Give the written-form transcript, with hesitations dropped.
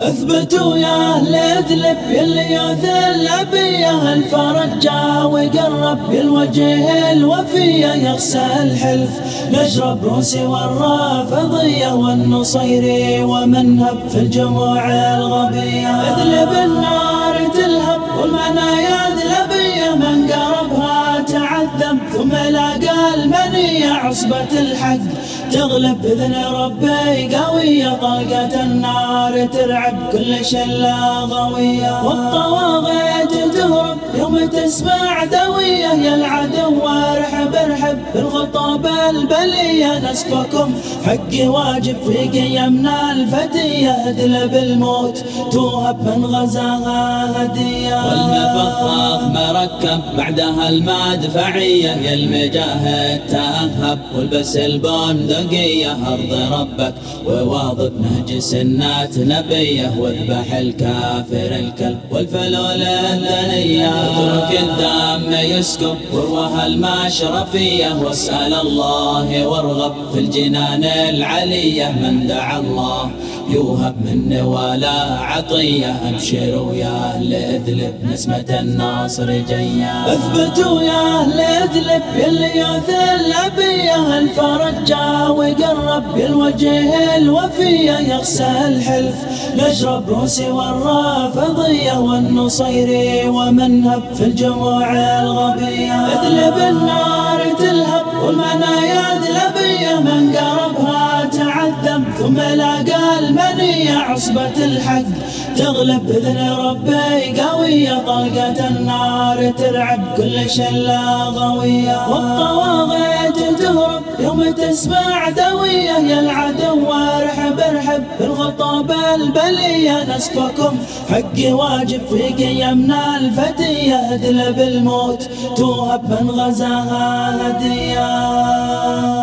اثبتوا يا اهل ادلب يلي يوث الابيه، الفرج جا وقرب بالوجه الوفيه، يغسى الحلف نشرب روسي والرافضيه والنصيري ومن هب في الجموع الغبيه. ادلب النار تلهب والمنايا ذلبيه، من قربها تعذب ثم لاقى المنيه، عصبة الحق تغلب بإذن ربي قوية، طلقة النار ترعب كل شلة غوية، والطواغيت تهرب يوم تسمع دوية، يا العدو ارحب ارحب بالخطاب البلية، نسفكم حق واجب في قيمنا الفتية، ادلب الموت توهب من غزاها هدية، والمفخخ مركب بعدها المدفعية، يا المجاهد تأهب والبس البندقية، أرض ربك وواظب نهج سنات نبيه، واذبح الكافر الكلب والفلول الدنية، اترك الدم يسكب وروح المشرفية، واسأل الله وارغب في الجنان العلية، من دعا الله يوهب من ولا عطية، ابشروا يا اهل ادلب نسمة الناصر جاية. اثبتوا يا اهل ادلب يلي يوث الابيه، الفرج جا وقرب بالوجه الوفيه، يغسى الحلف نشرب روسي والرافضيه والنصيري ومن هب في الجموع الغبيه. ادلب النار تلهب والمنايا ذلبيه، من قربها تعذب ثم لاقى المنيه، عصبة الحق تغلب بإذن ربي قوية، طلقة النار ترعب كل شلة غوية، والطواغيت تهرب يوم تسمع دوية، يا العدو ارحب ارحب بالخطاب البلية، نسفكم حق واجب في قيمنا الفتية، ادلب الموت توهب من غزاها هدية.